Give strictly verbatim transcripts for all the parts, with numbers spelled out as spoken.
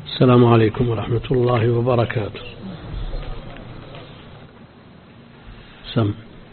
السلام عليكم ورحمة الله وبركاته. سم.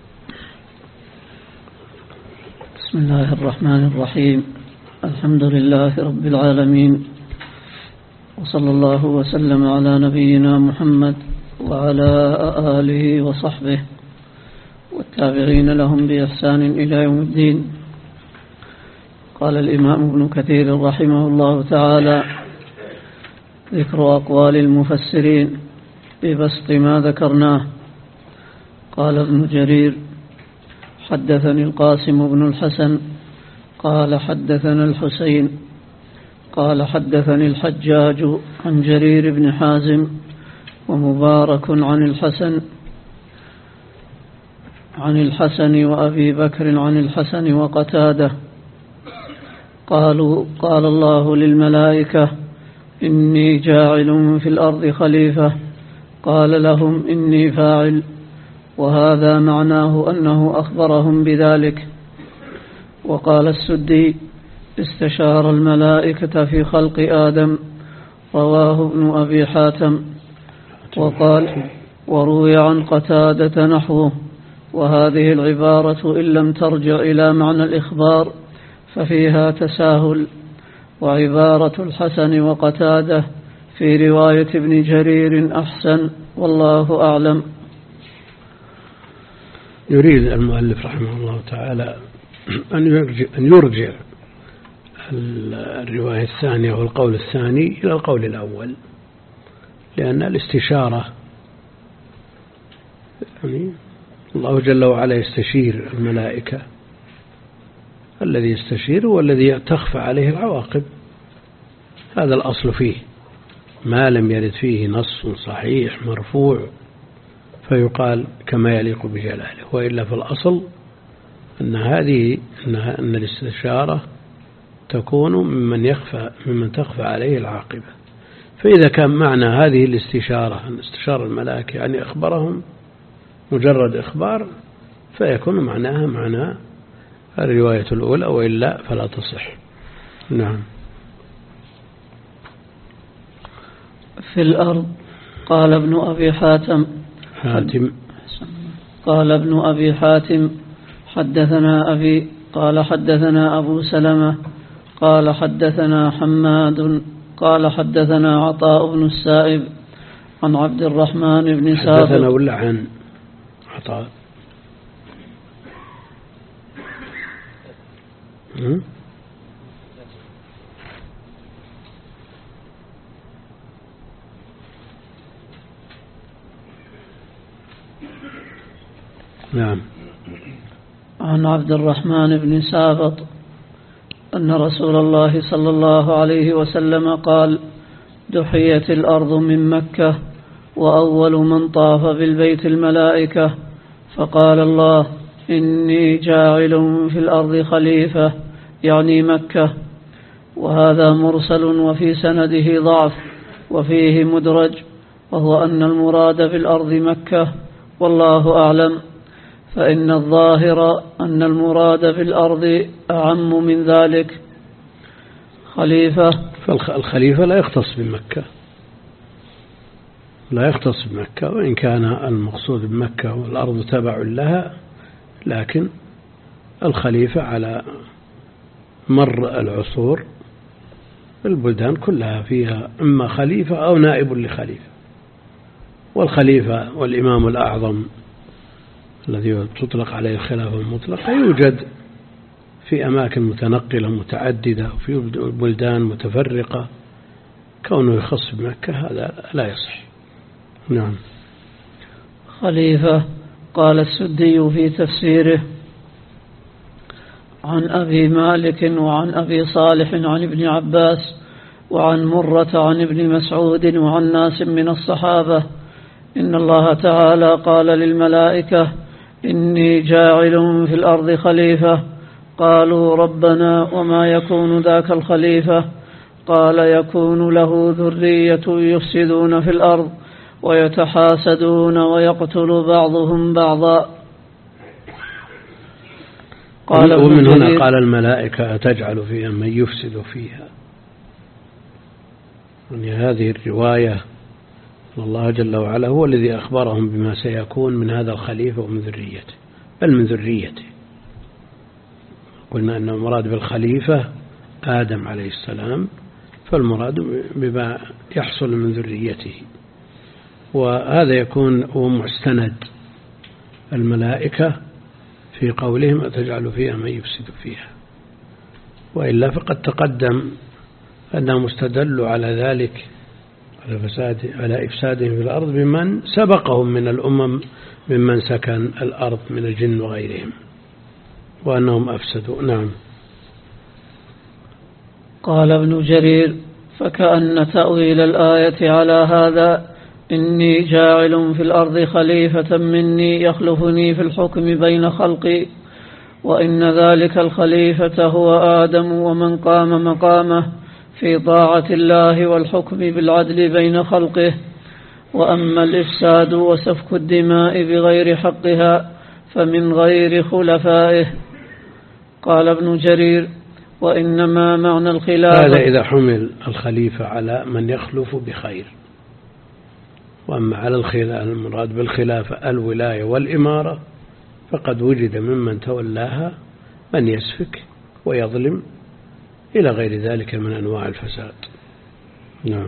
بسم الله الرحمن الرحيم. الحمد لله رب العالمين، وصلى الله وسلم على نبينا محمد وعلى آله وصحبه والتابعين لهم بإحسان إلى يوم الدين. قال الإمام ابن كثير رحمه الله تعالى: ذكر أقوال المفسرين ببسط ما ذكرناه. قال ابن جرير: حدثني القاسم بن الحسن قال حدثنا الحسين قال حدثني الحجاج عن جرير بن حازم ومبارك عن الحسن عن الحسن وأبي بكر عن الحسن وقتادة قالوا: قال الله للملائكة: إني جاعل في الأرض خليفة. قال لهم: إني فاعل. وهذا معناه أنه أخبرهم بذلك. وقال السدي: استشار الملائكة في خلق آدم. رواه ابن أبي حاتم. وقال: وروي عن قتادة نحوه. وهذه العبارة إن لم ترجع إلى معنى الإخبار ففيها تساهل. وعبارة الحسن وقتادة في رواية ابن جرير أحسن، والله أعلم. يريد المؤلف رحمه الله تعالى أن يرجع, أن يرجع الرواية الثانية والقول الثاني إلى القول الأول، لأن الاستشارة يعني الله جل وعلا يستشير الملائكة. الذي يستشير هو الذي تخفى عليه العواقب، هذا الأصل فيه، ما لم يرد فيه نص صحيح مرفوع فيقال كما يليق بجلاله، وإلا في الأصل أن هذه أن الاستشارة تكون ممن يخفى ممن تخفى عليه العاقبة. فإذا كان معنى هذه الاستشارة أن استشار الملائكة يعني أخبرهم مجرد إخبار، فيكون معناها معنى الرواية الأولى، وإلا فلا تصح. نعم. في الأرض. قال ابن أبي حاتم حاتم قال ابن أبي حاتم حدثنا أبي قال حدثنا أبو سلمة قال حدثنا حماد قال حدثنا عطاء بن السائب عن عبد الرحمن بن سابق. حدثنا ولا عن عطاء؟ نعم. عن عبد الرحمن بن سابط أن رسول الله صلى الله عليه وسلم قال: دحيت الأرض من مكة، وأول من طاف بالبيت الملائكة، فقال الله: إني جاعل في الأرض خليفة، يعني مكة. وهذا مرسل وفي سنده ضعف، وفيه مدرج، وهو أن المراد بالأرض مكة، والله أعلم. فإن الظاهر أن المراد بالأرض أعم من ذلك. خليفة، فالخليفة لا يختص بمكة، لا يختص بمكة، وإن كان المقصود بمكة والأرض تبع لها، لكن الخليفة على مر العصور البلدان كلها فيها إما خليفة أو نائب لخليفة. والخليفة والإمام الأعظم الذي تطلق عليه الخلافة المطلقة يوجد في أماكن متنقلة متعددة وفي بلدان متفرقة، كونه يخص بمكة هذا لا يصح. نعم. خليفة. قال السدي في تفسيره: عن أبي مالك وعن أبي صالح عن ابن عباس وعن مرة عن ابن مسعود وعن ناس من الصحابة إن الله تعالى قال للملائكة: إني جاعل في الأرض خليفة. قالوا: ربنا وما يكون ذاك الخليفة؟ قال: يكون له ذرية يفسدون في الأرض ويتحاسدون ويقتل بعضهم بعضا. قال ومن هنا قال الملائكة: أتجعل فيها من يفسد فيها يعني هذه الرواية الله جل وعلا هو الذي أخبرهم بما سيكون من هذا الخليفة ومن ذريته، بل من ذريته. قلنا أن المراد بالخليفة آدم عليه السلام، فالمراد بما يحصل من ذريته، وهذا يكون هو مستند الملائكة في قولهم أتجعل فيها من يفسد فيها، وإلا فقد تقدم أنهم استدلوا على ذلك على فساد على إفسادهم في الأرض بمن سبقهم من الأمم ممن سكن الأرض من الجن وغيرهم، وأنهم أفسدوا. نعم. قال ابن جرير: فكأن تأويل الآية على هذا إني جاعل في الأرض خليفة مني يخلفني في الحكم بين خلقي، وإن ذلك الخليفة هو آدم ومن قام مقامه في طاعة الله والحكم بالعدل بين خلقه، وأما الإفساد وسفك الدماء بغير حقها فمن غير خلفائه. قال ابن جرير: وإنما معنى الخلافة هذا إذا حمل الخليفة على من يخلف بخير، وأما على الخلافة المراد بالخلافة الولاية والإمارة فقد وجد ممن تولاها من يسفك ويظلم إلى غير ذلك من أنواع الفساد. نعم.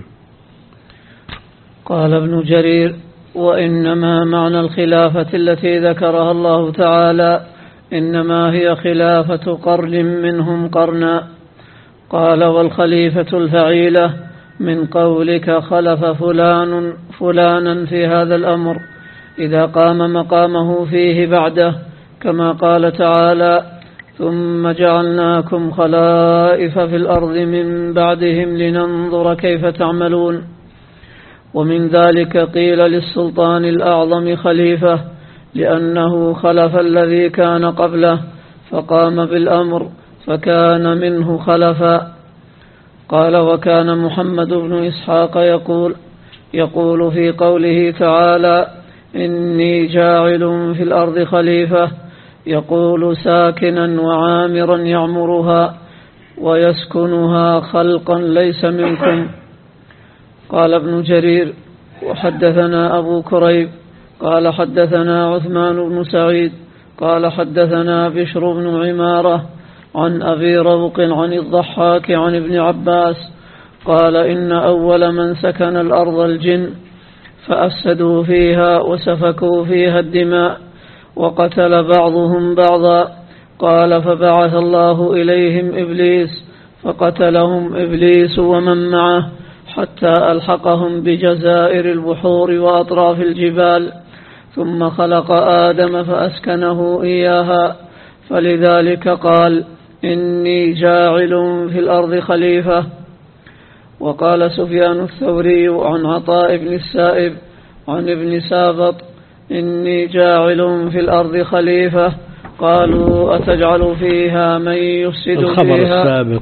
قال ابن جرير: وإنما معنى الخلافة التي ذكرها الله تعالى إنما هي خلافة قرن منهم قرنا. قال: والخليفة الفعيلة من قولك خلف فلان فلانا في هذا الأمر إذا قام مقامه فيه بعده، كما قال تعالى: ثم جعلناكم خلائف في الأرض من بعدهم لننظر كيف تعملون. ومن ذلك قيل للسلطان الأعظم خليفة لأنه خلف الذي كان قبله فقام بالأمر فكان منه خلفا. قال: وكان محمد بن إسحاق يقول يقول في قوله تعالى: إني جاعل في الأرض خليفة، يقول ساكنا وعامرا يعمرها ويسكنها خلقا ليس منكم. قال ابن جرير: وحدثنا أبو كريب قال حدثنا عثمان بن سعيد قال حدثنا بشر بن عمارة عن أبي روق عن الضحاك عن ابن عباس قال: إن أول من سكن الأرض الجن فأفسدوا فيها وسفكوا فيها الدماء وقتل بعضهم بعضا. قال: فبعث الله إليهم إبليس فقتلهم إبليس ومن معه حتى ألحقهم بجزائر البحور وأطراف الجبال، ثم خلق آدم فأسكنه إياها، فلذلك قال: إني جاعل في الأرض خليفة. وقال سفيان الثوري عن عطاء بن السائب عن ابن سابط: إني جاعل في الأرض خليفة. قالوا: أتجعل فيها من يفسد الخبر فيها؟ السابق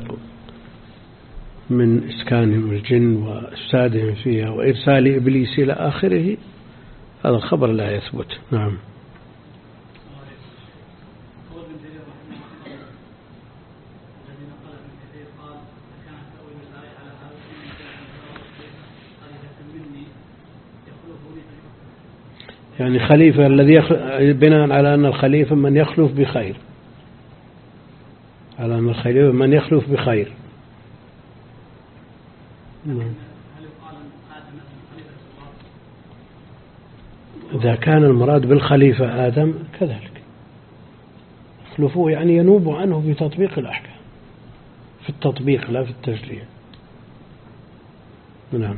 من إسكانهم الجن وإفسادهم فيها وإرسال إبليس إلى آخره هذا الخبر لا يثبت. نعم. يعني خليفة الذي يخ... بناء على أن الخليفة من يخلف بخير، على أن الخليفة من يخلف بخير. إذا كان المراد بالخليفة آدم كذلك يخلفوه، يعني ينوب عنه في تطبيق الأحكام، في التطبيق لا في التشريع. نعم.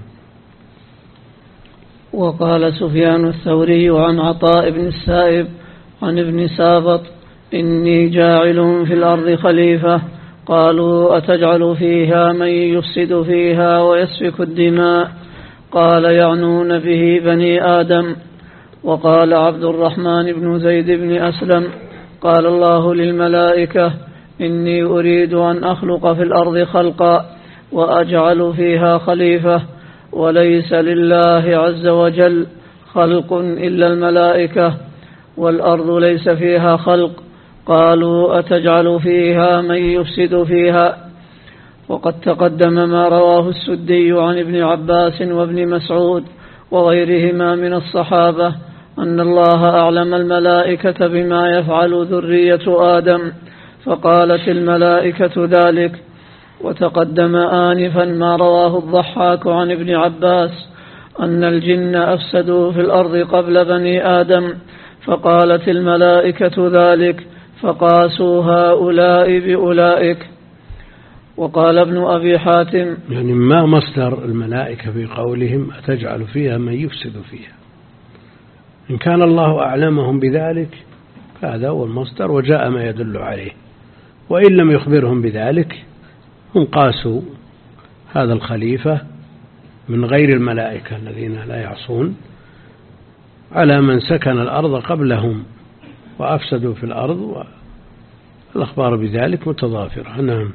وقال سفيان الثوري عن عطاء بن السائب عن ابن سابط: إني جاعل في الأرض خليفة. قالوا: أتجعل فيها من يفسد فيها ويسفك الدماء؟ قال: يعنون به بني آدم. وقال عبد الرحمن بن زيد بن أسلم: قال الله للملائكة: إني أريد أن أخلق في الأرض خلقا وأجعل فيها خليفة، وليس لله عز وجل خلق إلا الملائكة، والأرض ليس فيها خلق. قالوا: أتجعل فيها من يفسد فيها؟ وقد تقدم ما رواه السدي عن ابن عباس وابن مسعود وغيرهما من الصحابة أن الله أعلم الملائكة بما يفعل ذرية آدم فقالت الملائكة ذلك. وتقدم آنفا ما رواه الضحاك عن ابن عباس أن الجن أفسدوا في الأرض قبل بني آدم فقالت الملائكة ذلك فقاسوا هؤلاء بأولئك. وقال ابن أبي حاتم يعني ما مصدر الملائكة في قولهم أتجعل فيها من يفسد فيها؟ إن كان الله أعلمهم بذلك فهذا هو المصدر وجاء ما يدل عليه، وإن لم يخبرهم بذلك هم قاسوا هذا الخليفة من غير الملائكة الذين لا يعصون على من سكن الأرض قبلهم وأفسدوا في الأرض، والأخبار بذلك متضافرة. نعم.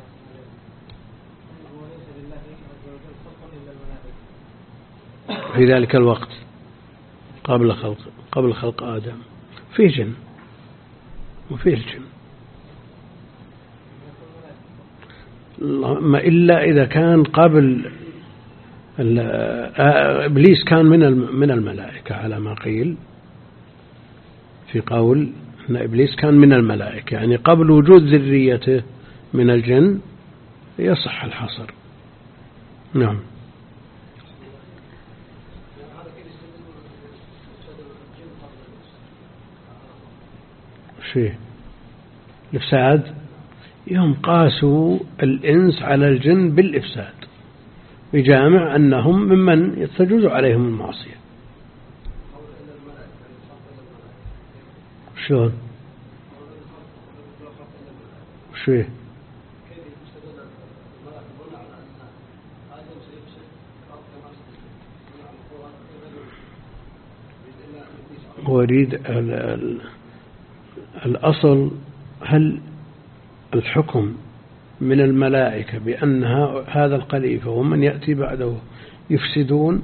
في ذلك الوقت قبل خلق قبل خلق آدم فيه جن وفيه الجن، ما إلا إذا كان قبل إبليس كان من من الملائكة على ما قيل في قول أن إبليس كان من الملائكة، يعني قبل وجود ذريته من الجن يصح الحصر. نعم. شيء الإفساد يوم قاسوا الإنس على الجن بالإفساد بجامع أنهم ممن تجوز عليهم المعصية. شلون شيء هو يريد الأصل هل الحكم من الملائكة بأن هذا الخليفة ومن يأتي بعده يفسدون،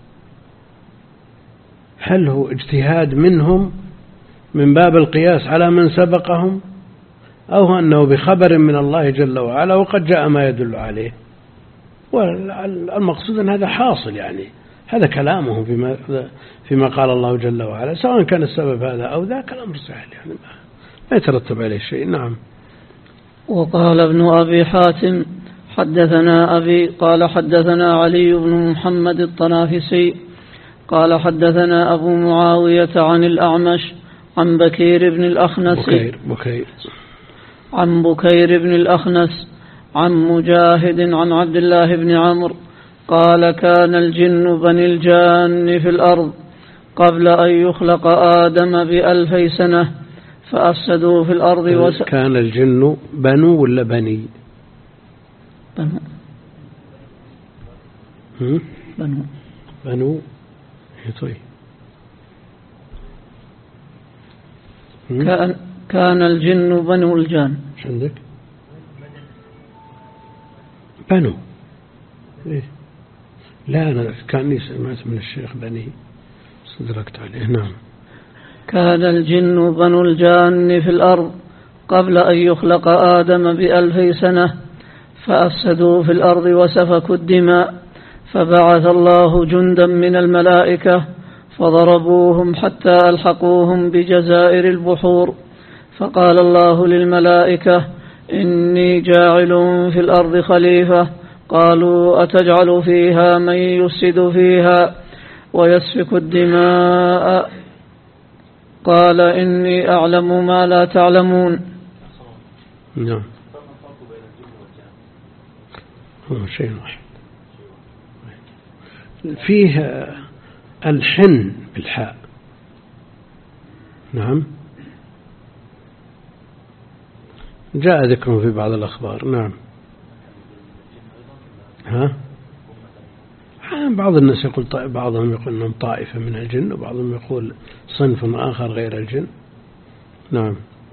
هل هو اجتهاد منهم من باب القياس على من سبقهم، أو أنه بخبر من الله جل وعلا وقد جاء ما يدل عليه؟ والمقصود أن هذا حاصل، يعني هذا كلامه فيما, فيما قال الله جل وعلا، سواء كان السبب هذا أو ذا كلام سهل يعني ما يترتب عليه شيء. نعم. وقال ابن أبي حاتم حدثنا أبي قال حدثنا علي بن محمد الطنافسي قال حدثنا أبو معاوية عن الأعمش عن بكير بن الأخنس بكير بكير عن بكير بن الأخنس عن مجاهد عن عبد الله بن عمرو قال كان الجن بني الجان في الأرض قبل أن يخلق آدم بألفي سنة فأفسدوا في الأرض وس... كان الجن بنو ولا بني؟ بنو هم؟ بنو بنو طيب. كان كان الجن بنو الجان. شو عندك؟ بنو إيه؟ لا أنا كأني سمعت من الشيخ بني صدركت عليه. نعم. كان الجن بنو الجان في الأرض قبل أن يخلق آدم بألفي سنة فأفسدوا في الأرض وسفكوا الدماء فبعث الله جندا من الملائكة فضربوهم حتى ألحقوهم بجزائر البحور فقال الله للملائكة إني جاعل في الأرض خليفة قالوا أتجعل فيها من يفسد فيها ويسفك الدماء قال إني أعلم ما لا تعلمون. نعم. هو شيء واحد فيه الحن بالحاء. نعم. جاء ذكره في بعض الأخبار. نعم. ها بعض الناس يقول طائف، بعضهم يقول أنهم طائفة من الجن وبعضهم يقول صنف آخر غير الجن. نعم.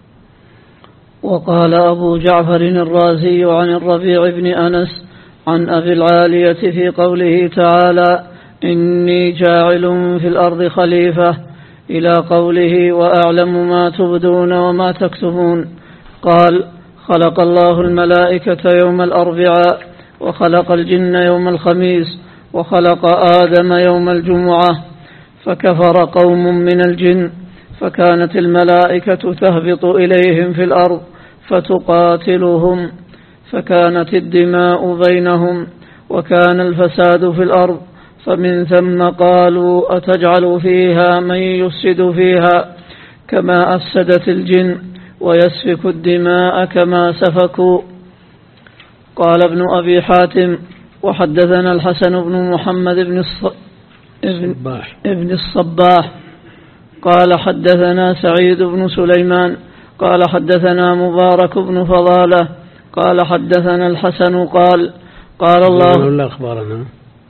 وقال أبو جعفر الرازي عن الربيع بن أنس عن أبي العالية في قوله تعالى إني جاعل في الأرض خليفة إلى قوله وأعلم ما تبدون وما تكتمون قال خلق الله الملائكة يوم الأربعاء وخلق الجن يوم الخميس وخلق آدم يوم الجمعة، فكفر قوم من الجن، فكانت الملائكة تهبط إليهم في الأرض فتقاتلهم، فكانت الدماء بينهم، وكان الفساد في الأرض، فمن ثم قالوا أتجعل فيها من يفسد فيها كما أفسدت الجن ويسفك الدماء كما سفكوا. قال ابن أبي حاتم: وحدثنا الحسن بن محمد بن الص... ابن... ابن الصباح قال حدثنا سعيد بن سليمان قال حدثنا مبارك بن فضالة قال حدثنا الحسن قال قال الله لا أخبارنا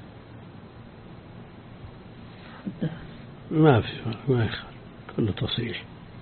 ما في ما يخالف كله تصحيح.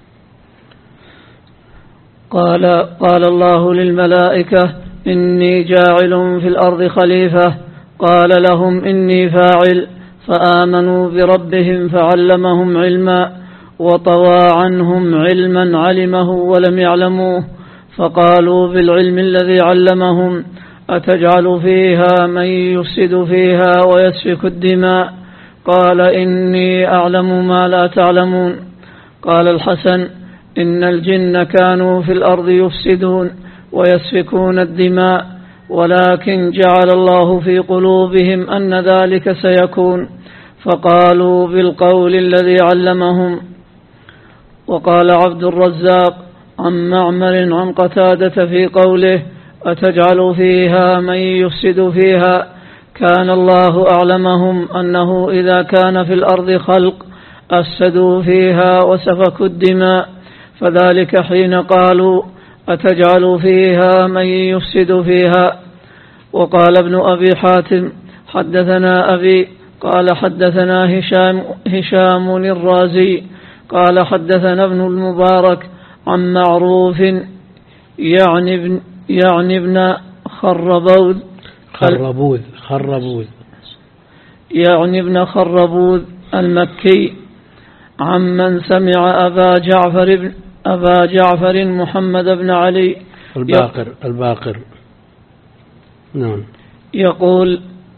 قال قال الله للملائكة: إني جاعل في الأرض خليفة. قال لهم: إني فاعل. فآمنوا بربهم فعلمهم علما، وطوى عنهم علما علمه ولم يعلموه، فقالوا بالعلم الذي علمهم: أتجعل فيها من يفسد فيها ويسفك الدماء؟ قال: إني أعلم ما لا تعلمون. قال الحسن: إن الجن كانوا في الأرض يفسدون ويسفكون الدماء، ولكن جعل الله في قلوبهم أن ذلك سيكون، فقالوا بالقول الذي علمهم. وقال عبد الرزاق عن معمر عن قتادة في قوله: أتجعل فيها من يفسد فيها، كان الله أعلمهم أنه إذا كان في الأرض خلق أفسدوا فيها وسفكوا الدماء، فذلك حين قالوا: أتجعل فيها من يفسد فيها. وقال ابن أبي حاتم: حدثنا أبي قال حدثنا هشام, هشام الرازي قال حدثنا ابن المبارك عن معروف يعني ابن, يعني ابن خربوذ خربوذ خربوذ يعني ابن خربوذ المكي عمن سمع أبا جعفر بن أبا جعفر محمد بن علي الباقر الباقر نعم يقول: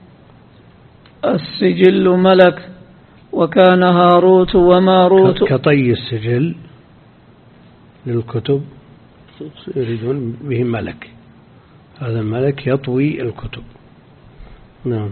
السجل ملك، وكان هاروت وماروت كطي السجل للكتب يريدون به ملك، هذا الملك يطوي الكتب. نعم.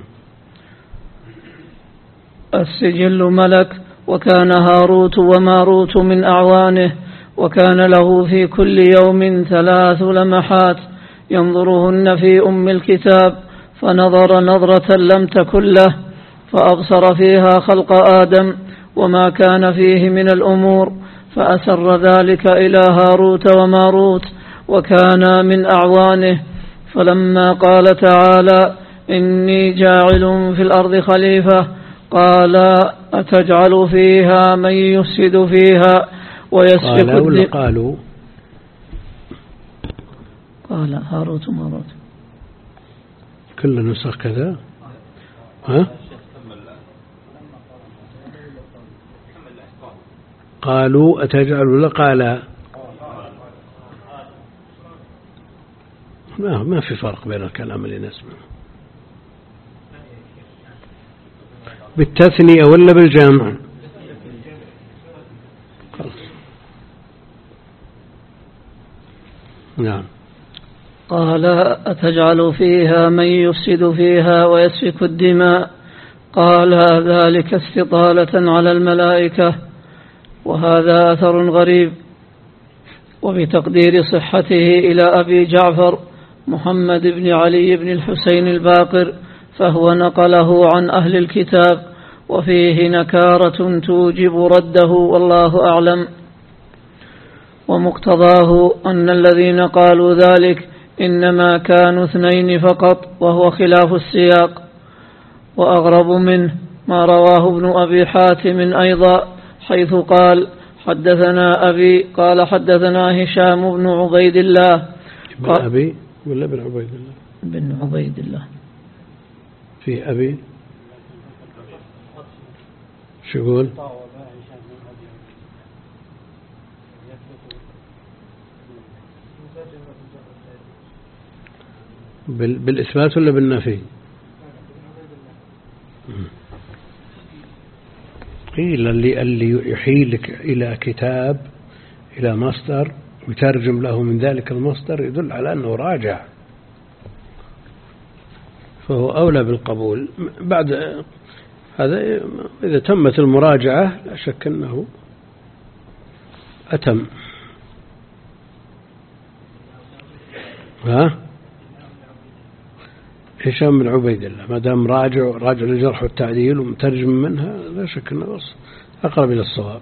السجل ملك، وكان هاروت وماروت من أعوانه، وكان له في كل يوم ثلاث لمحات ينظرهن في أم الكتاب، فنظر نظرة لم تكن له، فأبصر فيها خلق آدم وما كان فيه من الأمور، فأسر ذلك إلى هاروت وماروت، وكان من أعوانه. فلما قال تعالى: إني جاعل في الأرض خليفة، قال: أتجعل فيها من يفسد فيها ويسفك الدماء؟ قالوا قال هاروت وماروت، كل نسخ كذا. ها؟ قالوا أتجعل، قال ما ما في فرق بين الكلام اللي نسمعه بالتثنية ولا بالجمع. نعم. قال: أتجعل فيها من يفسد فيها ويسفك الدماء؟ قال: ذلك استطالة على الملائكة. وهذا أثر غريب، وبتقدير صحته إلى أبي جعفر محمد بن علي بن الحسين الباقر، فهو نقله عن أهل الكتاب، وفيه نكارة توجب رده، والله أعلم. ومقتضاه أن الذين قالوا ذلك إنما كانوا اثنين فقط، وهو خلاف السياق. وأغرب منه ما رواه ابن أبي حاتم أيضا، حيث قال: حدثنا أبي قال حدثنا هشام بن عبيد الله. بن أبي ولا بن عبيد الله؟ بن عبيد الله. في أبي شو يقول؟ بالإثبات ولا بالنفي؟ قيل اللي, اللي يحيلك إلى كتاب إلى مصدر ويترجم له من ذلك المصدر يدل على أنه راجع، فهو أولى بالقبول. بعد هذا إذا تمت المراجعة لا شك أنه أتم. ها هشام بن عبيد الله ما دام راجع راجع للجرح والتعديل ومترجم منها لا شك أنه أقرب إلى الصواب.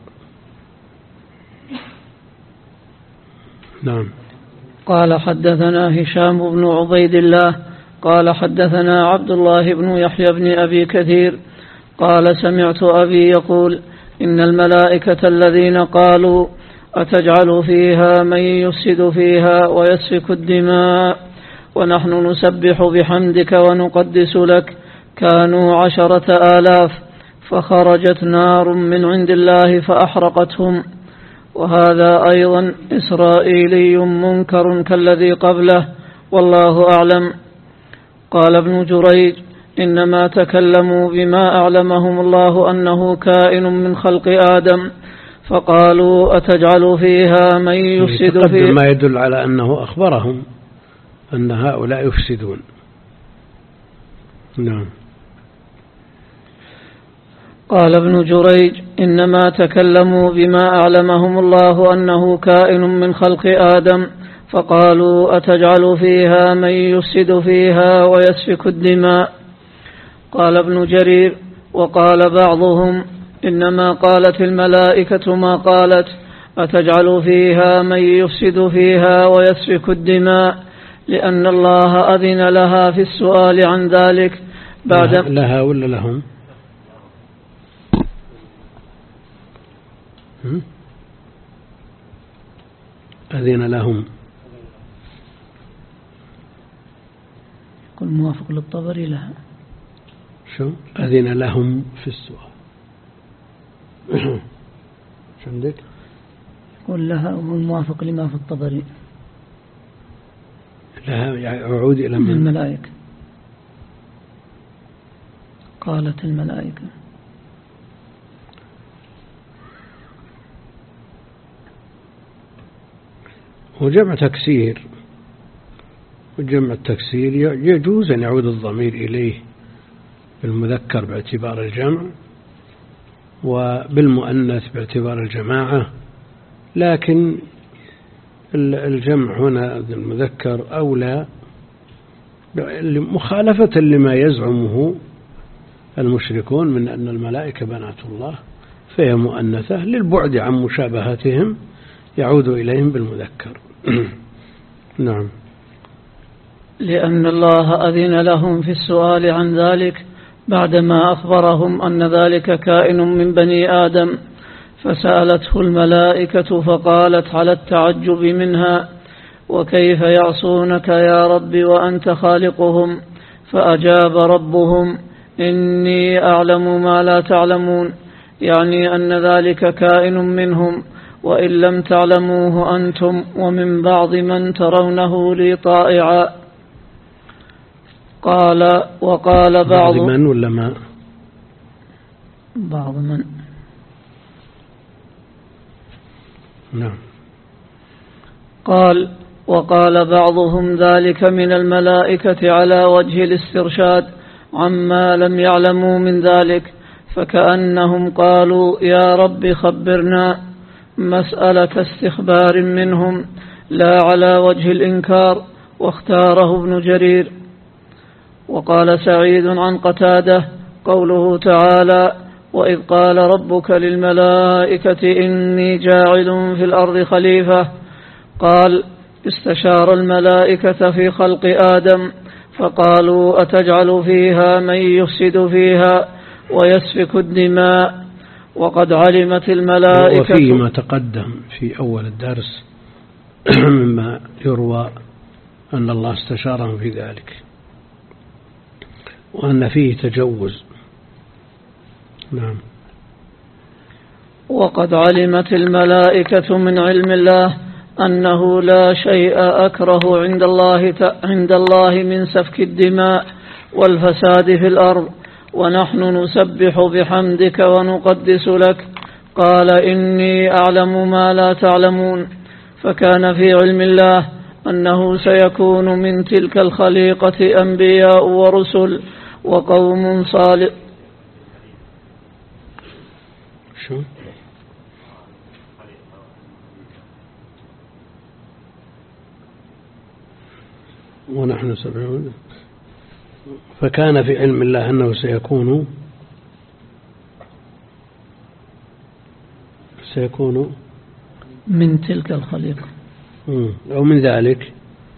نعم. قال حدثنا هشام بن عبيد الله قال حدثنا عبد الله بن يحيى بن أبي كثير قال سمعت أبي يقول إن الملائكة الذين قالوا أتجعل فيها من يفسد فيها ويسفك الدماء ونحن نسبح بحمدك ونقدس لك كانوا عشرة آلاف فخرجت نار من عند الله فأحرقتهم. وهذا أيضا إسرائيلي منكر كالذي قبله والله أعلم. قال ابن جريج إنما تكلموا بما أعلمهم الله أنه كائن من خلق آدم فقالوا أتجعل فيها من يفسد فيها، ما يدل على أنه أخبرهم أن هؤلاء يفسدون. نعم. قال ابن جريج إنما تكلموا بما أعلمهم الله أنه كائن من خلق آدم فقالوا أتجعل فيها من يفسد فيها ويسفك الدماء. قال ابن جرير وقال بعضهم إنما قالت الملائكة ما قالت أتجعل فيها من يفسد فيها ويسفك الدماء لأن الله أذن لها في السؤال عن ذلك بعد لها ولا لهم؟ أذن لهم يكون موافق للطبري لها. شو أذن لهم في السؤال؟ شو عندك؟ يقول لها وهو الموافق لما في الطبري. لها يعني أعود إلى من الملائكة. قالت الملائكة. وجمع تكسير وجمع التكسير يجوز أن يعود الضمير إليه بالمذكر باعتبار الجمع وبالمؤنث باعتبار الجماعة، لكن الجمع هنا المذكر أولى مخالفة لما يزعمه المشركون من أن الملائكة بنات الله فهي مؤنثة للبعد عن مشابهتهم يعود إليهم بالمذكر. نعم. لأن الله أذن لهم في السؤال عن ذلك بعدما أخبرهم أن ذلك كائن من بني آدم فسألته الملائكة فقالت على التعجب منها وكيف يعصونك يا رب وأنت خالقهم؟ فأجاب ربهم إني أعلم ما لا تعلمون، يعني أن ذلك كائن منهم وإن لم تعلموه أنتم ومن بعض من ترونه لي طائعا. قال وقال بعض من ولا ما بعض من نعم. قال وقال بعضهم ذلك من الملائكة على وجه الاسترشاد عما لم يعلموا من ذلك، فكأنهم قالوا يا رب خبرنا، مسألة استخبار منهم لا على وجه الإنكار، واختاره ابن جرير. وقال سعيد عن قتادة قوله تعالى وإذ قال ربك للملائكة إني جاعل في الأرض خليفة، قال استشار الملائكة في خلق آدم فقالوا أتجعل فيها من يفسد فيها ويسفك الدماء، وقد علمت الملائكة. وفيما تقدم في أول الدرس مما يروى أن الله استشارهم في ذلك وأن فيه تجوز. نعم. وقد علمت الملائكة من علم الله أنه لا شيء أكره عند الله عند الله من سفك الدماء والفساد في الأرض، ونحن نسبح بحمدك ونقدس لك. قال إني أعلم ما لا تعلمون. فكان في علم الله أنه سيكون من تلك الخليقة أنبياء ورسل وقوم صالح. شو؟ ونحن سبعون. فكان في علم الله أنه سيكون سيكون من تلك الخليقة أو من ذلك.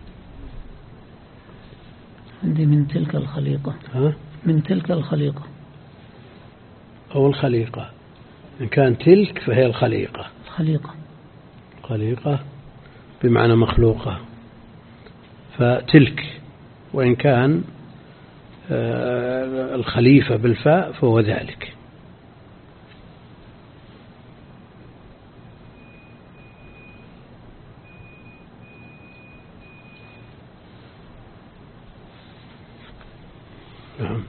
عندي من تلك الخليقة. ها؟ من تلك الخليقة أو الخليقة. إن كان تلك فهي الخليقة. الخليقة خليقة بمعنى مخلوقة، فتلك. وإن كان الخليفة بالفاء فهو ذلك. نعم.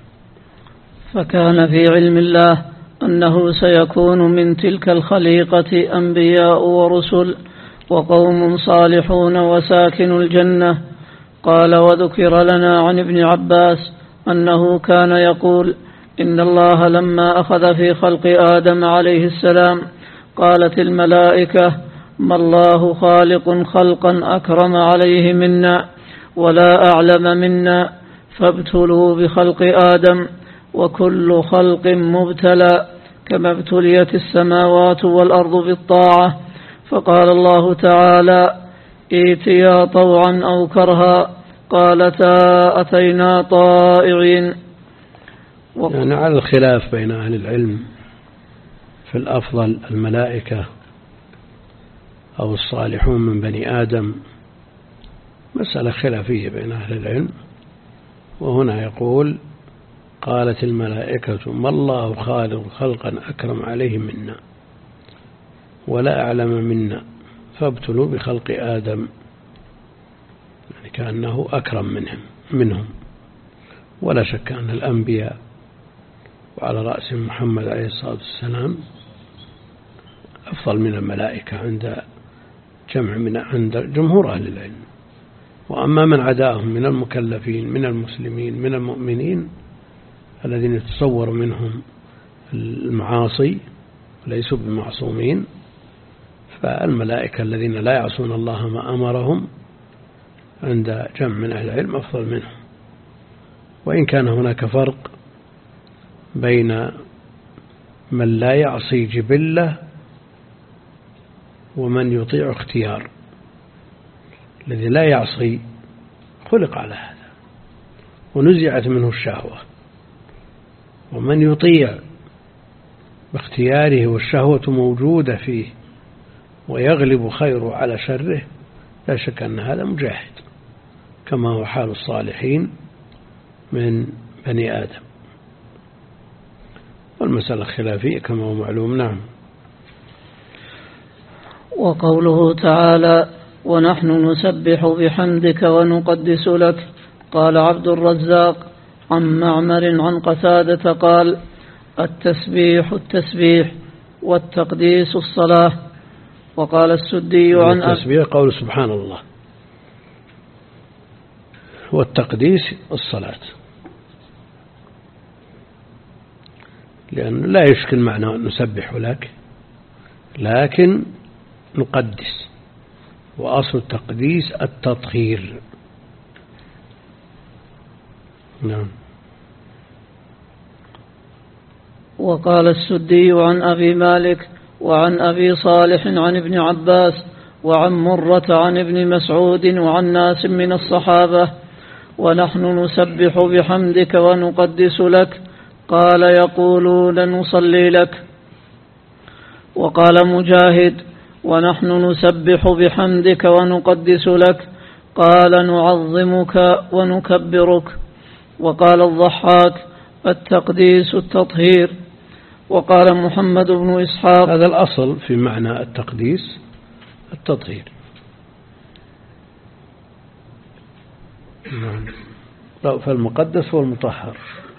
فكان في علم الله أنه سيكون من تلك الخليقة أنبياء ورسل وقوم صالحون وساكن الجنة. قال وذكر لنا عن ابن عباس أنه كان يقول إن الله لما أخذ في خلق آدم عليه السلام قالت الملائكة ما الله خالق خلقا أكرم عليه منا ولا أعلم منا فابتلوا بخلق آدم وكل خلق مبتلى كما ابتليت السماوات والأرض بالطاعة. فقال الله تعالى ائتيا طوعا أو كرها قالتا أتينا طائعين. يعني على الخلاف بين أهل العلم في الأفضل الملائكة أو الصالحون من بني آدم، مسألة خلافية بين أهل العلم. وهنا يقول قالت الملائكة ما الله خالق خلقا أكرم عليه منا ولا أعلم منا فابتلوا بخلق آدم، يعني كأنه أكرم منهم منهم. ولا شك أن الأنبياء وعلى رأس محمد عليه الصلاة والسلام أفضل من الملائكة عند جمع من عند جمهور أهل العلم. وأما من عداهم من المكلفين من المسلمين من المؤمنين الذين يتصور منهم المعاصي ليسوا بمعصومين، فالملائكة الذين لا يعصون الله ما أمرهم عند جمع من أهل العلم أفضل منهم. وإن كان هناك فرق بين من لا يعصي جبلة ومن يطيع اختيار. الذي لا يعصي خلق على هذا ونزعت منه الشهوة، ومن يطيع باختياره والشهوة موجودة فيه ويغلب خيره على شره لا شك أن هذا مجاهد، كما هو حال الصالحين من بني آدم. والمسألة خلافية كما هو معلوم. نعم. وقوله تعالى ونحن نسبح بحمدك ونقدس لك. قال عبد الرزاق عن معمر عن قتادة قال التسبيح التسبيح والتقديس الصلاة. وقال السدي عن التسبيح قول سبحان الله، والتقديس الصلاة، لأن لا يشكل معنى نسبح لك لكن نقدس، وأصل التقديس التطهير. نعم. وقال السدي عن أبي مالك وعن أبي صالح عن ابن عباس وعن مرة عن ابن مسعود وعن ناس من الصحابة ونحن نسبح بحمدك ونقدس لك. قال يقولون نصلي لك. وقال مجاهد ونحن نسبح بحمدك ونقدس لك. قال نعظمك ونكبرك. وقال الضحاك التقديس التطهير. وقال محمد بن إسحاق هذا الأصل في معنى التقديس التطهير. نعم. فالمقدس هو المطهر.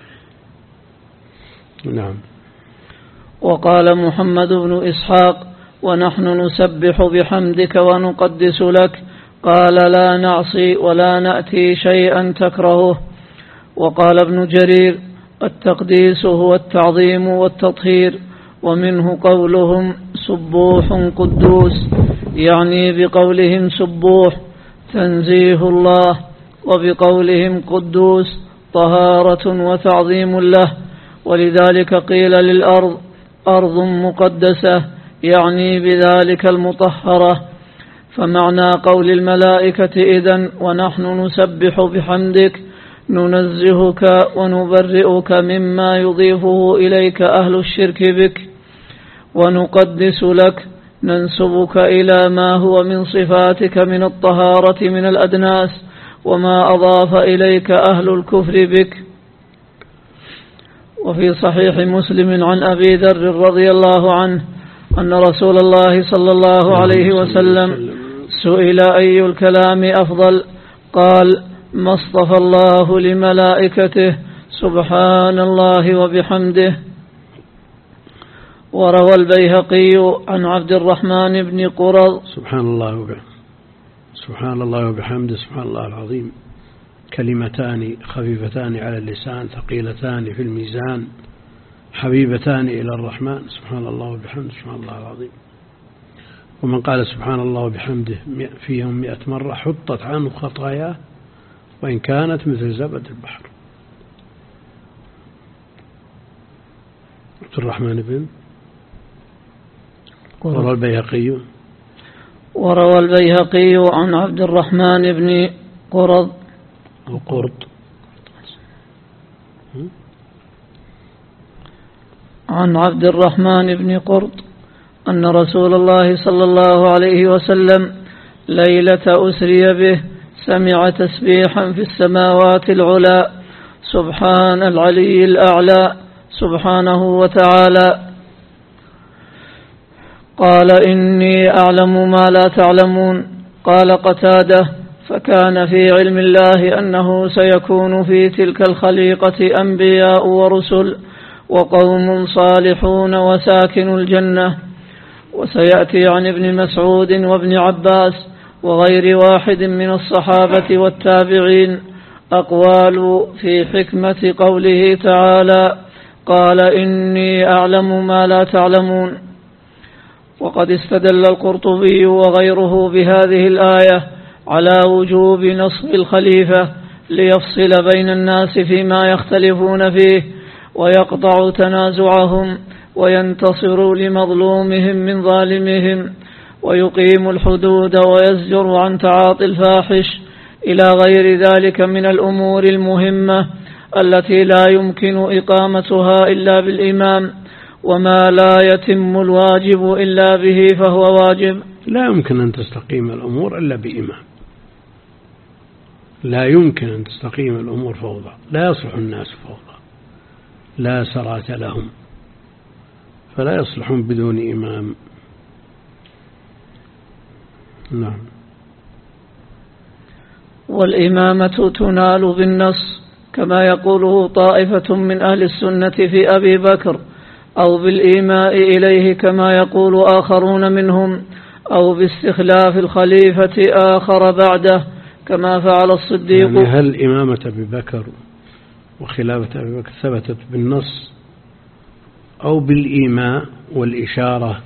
نعم. وقال محمد بن إسحاق: ونحن نسبح بحمدك ونقدس لك، قال: لا نعصي ولا نأتي شيئا تكرهه. وقال ابن جرير: التقديس هو التعظيم والتطهير، ومنه قولهم سبوح قدوس، يعني بقولهم سبوح تنزيه الله، وبقولهم قدوس طهارة وتعظيم له. ولذلك قيل للأرض أرض مقدسة، يعني بذلك المطهرة. فمعنى قول الملائكة إذن ونحن نسبح بحمدك ننزهك ونبرئك مما يضيفه إليك أهل الشرك بك، ونقدس لك ننسبك إلى ما هو من صفاتك من الطهارة من الأدناس وما أضاف إليك أهل الكفر بك. وفي صحيح مسلم عن أبي ذر رضي الله عنه أن رسول الله صلى الله عليه وسلم سئل أي الكلام أفضل، قال: ما اصطفى الله لملائكته سبحان الله وبحمده. وروى البيهقي عن عبد الرحمن بن قرظ: سبحان الله وبحمده سبحان الله وبحمده سبحان الله العظيم، كلمتان خفيفتان على اللسان ثقيلتان في الميزان حبيبتان إلى الرحمن، سبحان الله وبحمده سبحان الله العظيم. ومن قال سبحان الله وبحمده في يوم مئة مرة حطت عنه خطاياه وإن كانت مثل زبد البحر. عبد الرحمن بن وروى البيهقي وروى البيهقي عن عبد الرحمن بن قرظ وقرض عن عبد الرحمن بن قرض أن رسول الله صلى الله عليه وسلم ليلة أسري به سمع تسبيحا في السماوات العلى: سبحان العلي الأعلى سبحانه وتعالى. قال: إني أعلم ما لا تعلمون. قال قتادة: فكان في علم الله أنه سيكون في تلك الخليقة أنبياء ورسل وقوم صالحون وساكن الجنة. وسيأتي عن ابن مسعود وابن عباس وغير واحد من الصحابة والتابعين أقوال في حكمة قوله تعالى: قال: إني أعلم ما لا تعلمون. وقد استدل القرطبي وغيره بهذه الآية على وجوب نصب الخليفة ليفصل بين الناس فيما يختلفون فيه ويقطع تنازعهم وينتصر لمظلومهم من ظالمهم ويقيم الحدود ويزجر عن تعاطي الفاحش إلى غير ذلك من الأمور المهمة التي لا يمكن إقامتها إلا بالإمام، وما لا يتم الواجب إلا به فهو واجب. لا يمكن أن تستقيم الأمور إلا بإمام، لا يمكن أن تستقيم الأمور فوضى، لا يصلح الناس فوضى، لا سرات لهم، فلا يصلحون بدون إمام. نعم. والإمامة تنال بالنص كما يقوله طائفة من أهل السنة في أبي بكر، أو بالإيماء إليه كما يقول آخرون منهم، أو باستخلاف الخليفة آخر بعده كما فعل الصديق. يعني هل إمامة أبي بكر وخلافة أبي بكر ثبتت بالنص أو بالإيماء والإشارة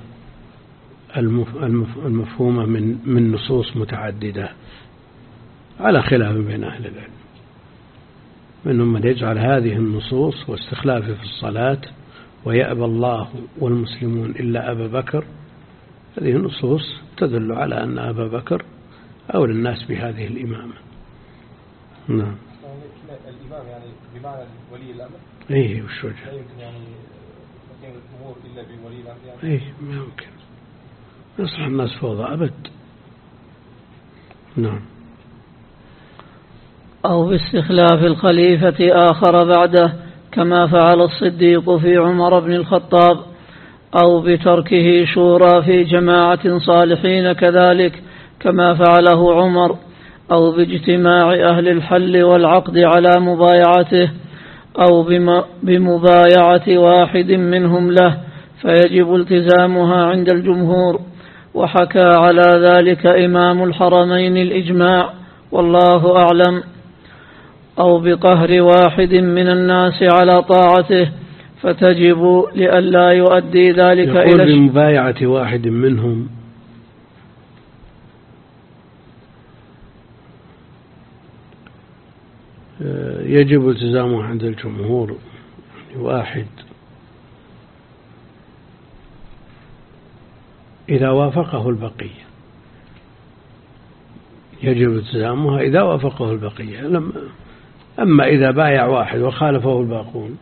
المفهومة من من نصوص متعددة؟ على خلاف بين أهل العلم، منهم من يجعل هذه النصوص واستخلافه في الصلاة ويأبى الله والمسلمون إلا أبا بكر، هذه النصوص تدل على أن أبا بكر أولى الناس بهذه الإمامة. نعم. الإمام يعني بمعنى ولي الأمر؟ إيه وش وجه؟ لا يمكن يعني تقيم الأمور إلا بولي الأمر يعني؟ إيه ما يمكن، يصلح الناس فوضى أبد. نعم. أو باستخلاف الخليفة آخر بعده كما فعل الصديق في عمر بن الخطاب، أو بتركه شورى في جماعة صالحين كذلك كما فعله عمر، أو باجتماع أهل الحل والعقد على مبايعته أو بمبايعة واحد منهم له فيجب التزامها عند الجمهور. وحكى على ذلك إمام الحرمين الإجماع والله أعلم. أو بقهر واحد من الناس على طاعته فتجب لئلا يؤدي ذلك يقول إلى بمبايعة واحد منهم يجب التزامه عند الجمهور. واحد إذا وافقه البقية يجب التزامها إذا وافقه البقية. أما إذا بايع واحد وخالفه الباقون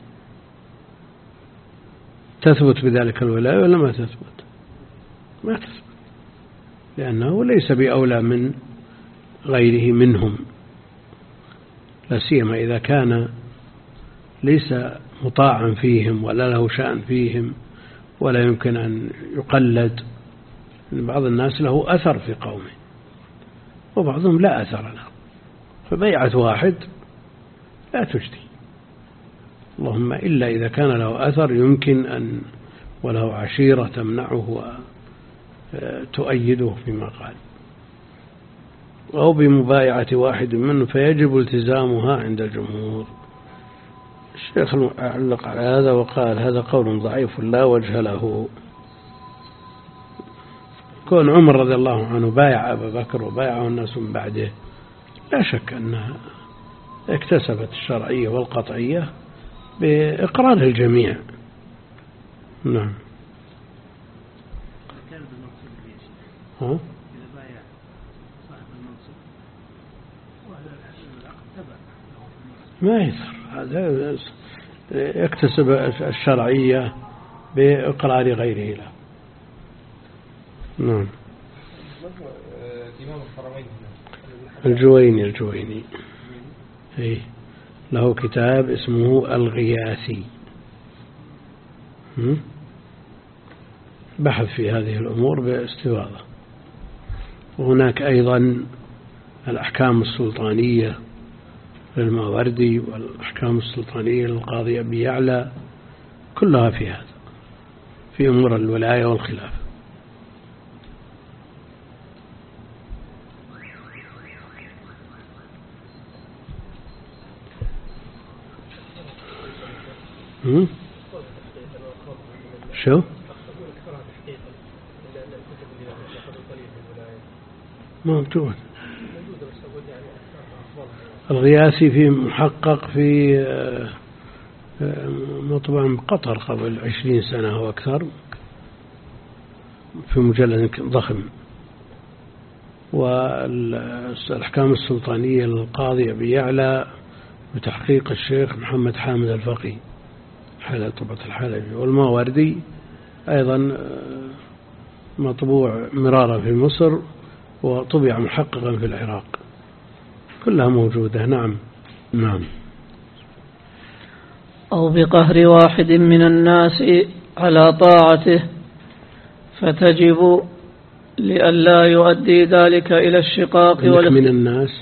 تثبت بذلك الولاية ولا ما تثبت؟ ما تثبت، لأنه ليس بأولى من غيره منهم، لا سيما إذا كان ليس مطاعا فيهم ولا له شأن فيهم ولا يمكن أن يقلد. بعض الناس له أثر في قومه وبعضهم لا أثر له، فبيعة واحد لا تجدي، اللهم إلا إذا كان له أثر يمكن أن وله عشيرة تمنعه وتؤيده فيما قال. أو بمبايعة واحد منه فيجب التزامها عند الجمهور. الشيخ علق على هذا وقال هذا قول ضعيف لا وجه له. كون عمر رضي الله عنه بايع أبا بكر وبايعه الناس من بعده لا شك أنها اكتسبت الشرعية والقطعية بإقرار الجميع. نعم. ها؟ ما يثر، هذا يكتسب الشرعية بإقرار غيره له. نعم. الجويني الجويني أي له كتاب اسمه الغياثي، بحث في هذه الأمور باستفاضة. وهناك أيضا الأحكام السلطانية للماوردي والأحكام السلطانية للقاضي أبي يعلى، كلها في هذا في أمور الولاية والخلافة. شو موجود الغياثي في محقق في مطبع بقطر قبل عشرين سنة أو أكثر في مجلد ضخم. والأحكام السلطانية للقاضي أبي يعلى بتحقيق الشيخ محمد حامد الفقي حالة طبعة الحلبي. والماوردي أيضا مطبوع مرارا في مصر وطبع محققا في العراق، كلها موجودة. نعم. نعم. أو بقهر واحد من الناس على طاعته فتجب لئلا يؤدي ذلك إلى الشقاق من الناس.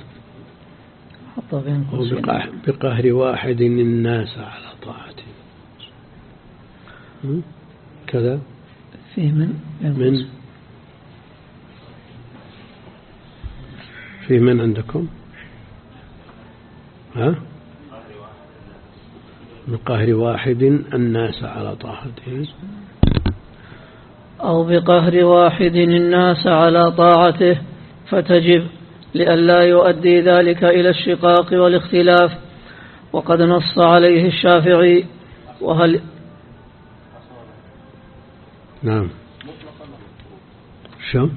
أو بقهر واحد من الناس على طاعته كذا في من من في من عندكم ها بقهر واحد الناس على طاعته. أو بقهر واحد الناس على طاعته فتجب لئلا يؤدي ذلك إلى الشقاق والاختلاف. وقد نص عليه الشافعي. وهل نعم شو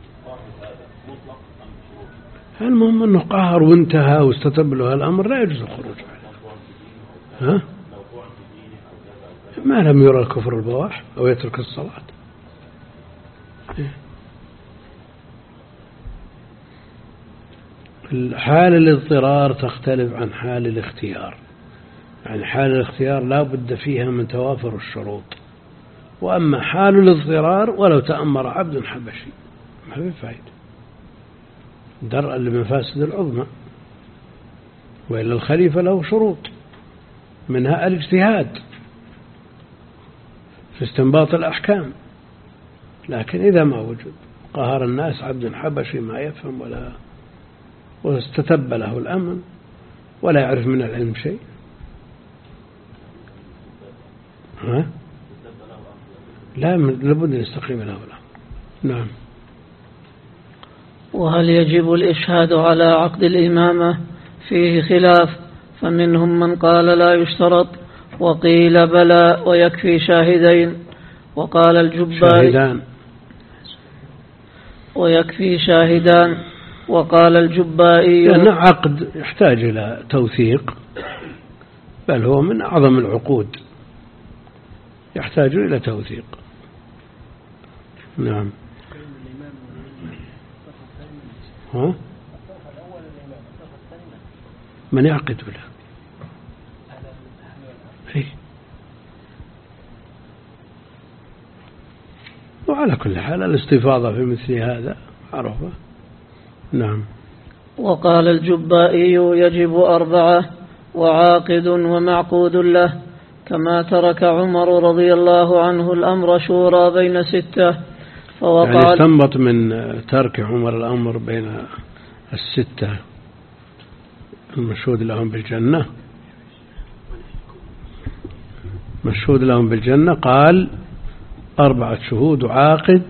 المهم أنه قهر وانتهى واستتب له الأمر لا يجوز الخروج عليه. ها ما لم يرى الكفر البواح أو يترك الصلاة. حال الاضطرار تختلف عن حال الاختيار. يعني حال الاختيار لا بد فيها من توافر الشروط، وأما حال الاضطرار ولو تأمر عبد حبشي ما في فائدة. درءا لمفاسد العظمى. وإلا الخليفة له شروط، منها الاجتهاد في استنباط الأحكام، لكن إذا ما وجد قهر الناس عبد حبشي ما يفهم ولا واستتب له الأمن ولا يعرف من العلم شيء. ها؟ لا، لابد أن يستقيم له الأمر. نعم. وهل يجب الإشهاد على عقد الإمامة؟ فيه خلاف، فمنهم من قال لا يشترط، وقيل بلى ويكفي شاهدين، وقال الجبائي شاهدان ويكفي شاهدان وقال الجبائي لأن عقد يحتاج إلى توثيق، بل هو من أعظم العقود يحتاج إلى توثيق. نعم. ها؟ من يعقد له؟ إيه؟ وعلى كل حال الاستفاضة في مثل هذا عرفة. نعم. وقال الجبائي يجب أربعة وعاقد ومعقود له، كما ترك عمر رضي الله عنه الأمر شورى بين ستة، فوقع يعني استنبط من ترك عمر الأمر بين الستة المشهود لهم بالجنة، مشهود لهم بالجنة، قال أربعة شهود وعاقد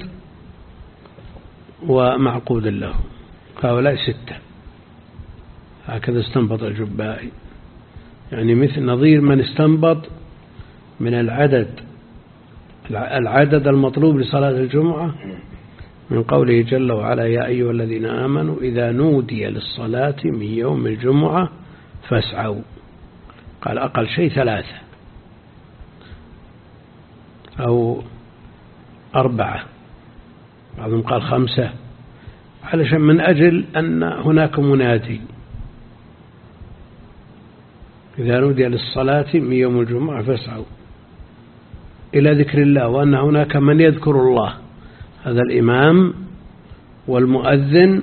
ومعقود له، هؤلاء ستة. هكذا استنبط الجبائي، يعني مثل نظير من استنبط من العدد العدد المطلوب لصلاة الجمعة من قوله جل وعلا يا أيها الذين آمنوا إذا نودي للصلاة من يوم الجمعة فاسعوا، قال أقل شيء ثلاثة أو أربعة، بعضهم قال خمسة، علشان من أجل أن هناك منادي إذا نودي للصلاة من يوم الجمعة فاسعوا إلى ذكر الله، وأن هناك من يذكر الله، هذا الإمام والمؤذن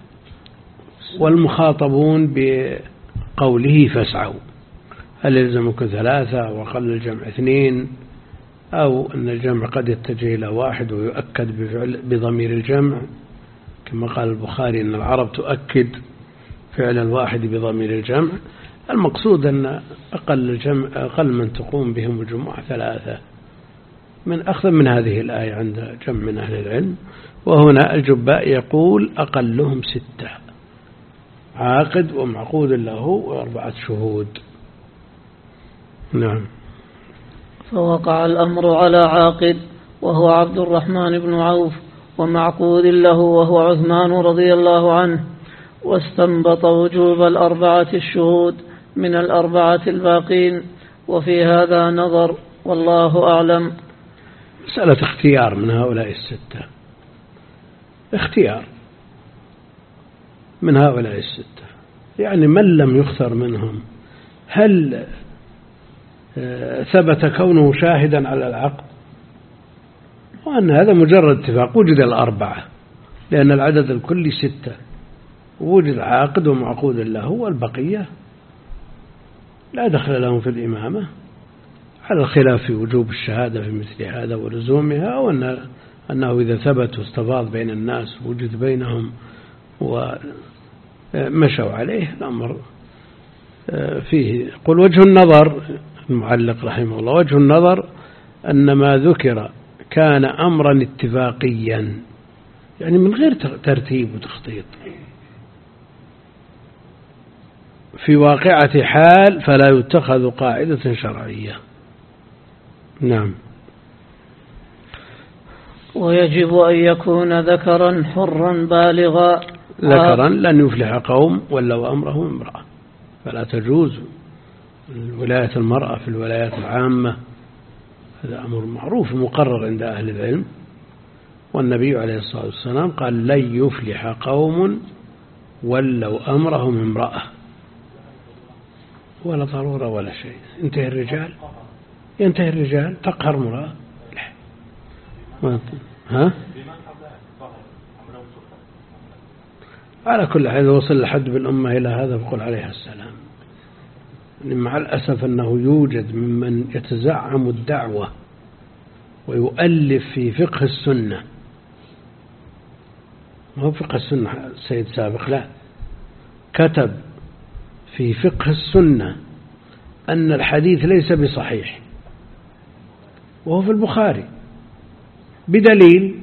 والمخاطبون بقوله فاسعوا. هل يلزمكم ثلاثة وقل الجمع اثنين، أو أن الجمع قد يتجه إلى واحد ويؤكد بضمير الجمع، كما قال البخاري أن العرب تؤكد فعل الواحد بضمير الجمع. المقصود أن أقل, الجمع أقل من تقوم بهم الجمعة ثلاثة، من أخذ من هذه الآية عند جمع من أهل العلم. وهنا الجباء يقول أقلهم ستة، عاقد ومعقود له وأربعة شهود. نعم. فوقع الأمر على عاقد وهو عبد الرحمن بن عوف، ومعقود له وهو عثمان رضي الله عنه، واستنبط وجوب الأربعة الشهود من الأربعة الباقين، وفي هذا نظر والله أعلم. مسألة اختيار من هؤلاء الستة، اختيار من هؤلاء الستة، يعني من لم يختر منهم هل ثبت كونه شاهدا على العقد، وأن هذا مجرد اتفاق وجد الأربعة لأن العدد الكلي ستة، وجد عاقد ومعقود له، والبقية لا دخل لهم في الإمامة، على الخلاف في وجوب الشهادة في مثل هذا ولزومها، أو أنه إذا ثبت واستفاض بين الناس وجد بينهم ومشوا عليه الأمر فيه. قل وجه النظر، المعلق رحمه الله، وجه النظر أن ما ذكر كان أمرا اتفاقيا، يعني من غير ترتيب وتخطيط، في واقعة حال فلا يتخذ قاعدة شرعية. نعم. ويجب أن يكون ذكرا حرا بالغا. ذكرا لن يفلح قوم ولو أمرهم امرأة، فلا تجوز ولاية المرأة في الولايات العامة، هذا أمر معروف مقرر عند أهل العلم، والنبي عليه الصلاة والسلام قال لن يفلح قوم ولو أمرهم امرأة، ولا ضرورة ولا شيء. ينتهي الرجال ينتهي الرجال تقهر امرأة، ها على كل حال وصل لحد بالأمة إلى هذا فقل عليها السلام. يعني مع الأسف أنه يوجد ممن يتزعم الدعوة ويؤلف في فقه السنة، ما هو فقه السنة السيد سابق، لا، كتب في فقه السنة أن الحديث ليس بصحيح وهو في البخاري بدليل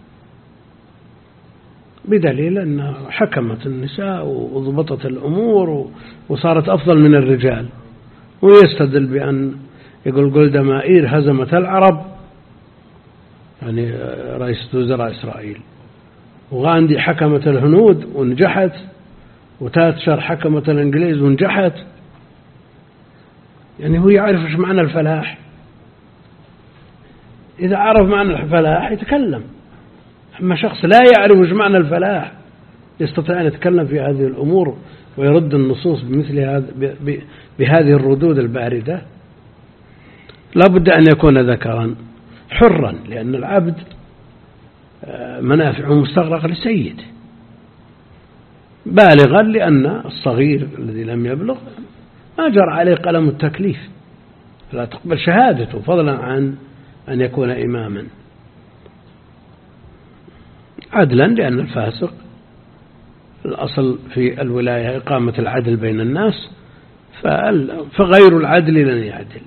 بدليل أن حكمت النساء وضبطت الأمور وصارت أفضل من الرجال، ويستدل بأن يقول جولدا مائير هزمت العرب، يعني رئيسة وزراء إسرائيل، وغاندي حكمت الهنود ونجحت، وتاتشر حكمت الإنجليز ونجحت. يعني هو يعرف ايش معنى الفلاح، إذا عرف معنى الفلاح يتكلم. أما شخص لا يعرف ايش معنى الفلاح يستطيع أن يتكلم في هذه الأمور ويرد النصوص بمثل هذا بهذه الردود الباردة. لا بد أن يكون ذكرا حرا، لأن العبد منافعه مستغرقة لسيده، بالغا لأن الصغير الذي لم يبلغ ما جرى عليه قلم التكليف، فلا تقبل شهادته فضلا عن أن يكون إماما. عدلا، لأن الفاسق الأصل في الولاية إقامة العدل بين الناس، فغير العدل لن يعدل.